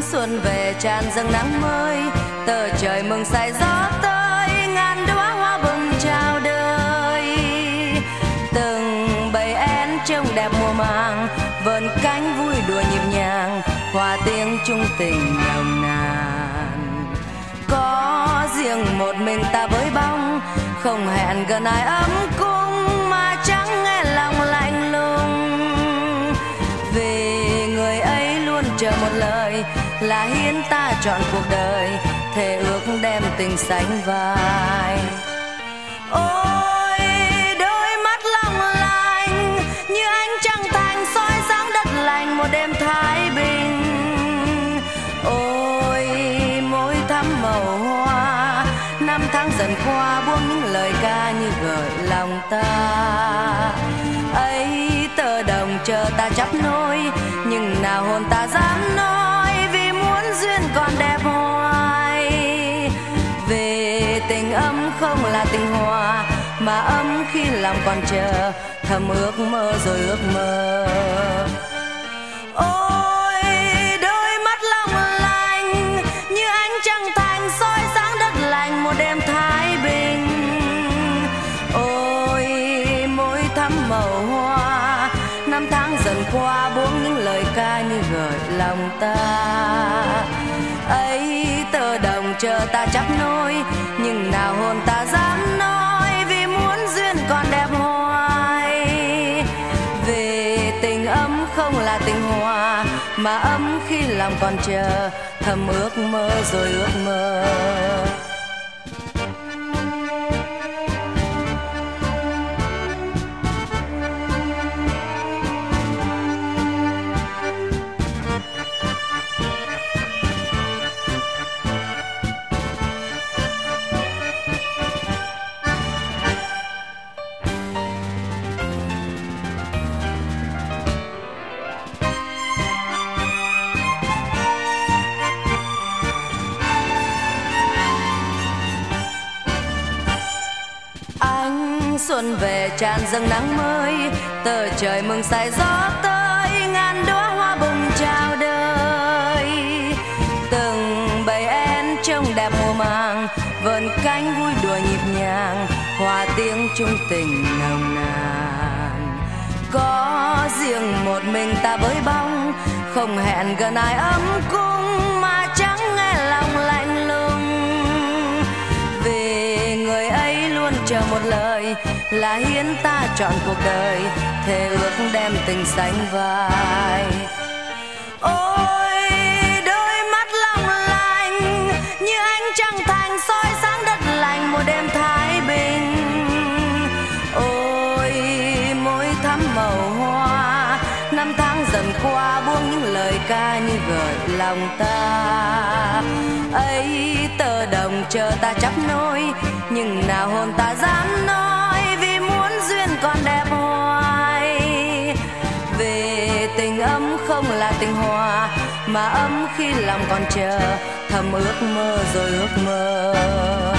xuân về tràn dâng nắng mới, tờ trời mừng say gió tới, ngàn đóa hoa bừng chào đời. Từng bầy én trông đẹp mùa màng, vờn cánh vui đùa nhịp nhàng, hòa tiếng chung tình nồng nàn. Có riêng một mình ta với bóng, không hẹn gần ai ấm cung, mà chẳng nghe lòng lạnh lùng. Vì người ấy luôn chờ một lời, là hiến ta trọn cuộc đời, thề ước đem tình sánh vai. Ôi đôi mắt long lanh như ánh trăng thành soi sáng đất lành một đêm thái bình. Ôi môi thắm màu hoa, năm tháng dần qua buông những lời ca như gợi lòng ta. Ấy tơ đồng chờ ta chấp nối, nhưng nào hồn ta dám nói, vì muốn duyên còn đẹp hoài. Về tình ấm không là tình hòa, mà ấm khi lòng còn chờ, thầm ước mơ rồi ước mơ. Ôi đôi mắt long lanh như ánh trăng thành soi sáng đất lành một đêm thái bình. Ôi môi thắm màu hoa, năm tháng dần qua buông những lời ca như gợi lòng ta. Ấy tơ đồng chờ ta chấp nối, nhưng nào hồn ta dám nói, vì muốn duyên còn đẹp hoài. Về tình ấm không là tình hòa, mà ấm khi lòng còn chờ, thầm ước mơ rồi ước mơ. Xuân về tràn dâng nắng mới, tờ trời mừng say gió tới, ngàn đóa hoa bừng chào đời. Từng bầy én trông đẹp mùa màng, vờn cánh vui đùa nhịp nhàng, hòa tiếng chung tình nồng nàn. Có riêng một mình ta với bóng, không hẹn gần ai ấm cung, mà chẳng nghe lòng lạnh lùng. Vì người ấy luôn chờ một lời, là hiến ta trọn cuộc đời, thề ước đem tình sánh vai. Ôi đôi mắt long lanh như ánh trăng thành soi sáng đất lành một đêm thái bình. Ôi môi thắm màu hoa, năm tháng dần qua buông những lời ca như gợi lòng ta. Ấy tơ đồng chờ ta chấp nối, nhưng nào hồn ta dám nói, vì muốn duyên còn đẹp hoài. Về tình ấm không là tình hòa, mà ấm khi lòng còn chờ, thầm ước mơ rồi ước mơ.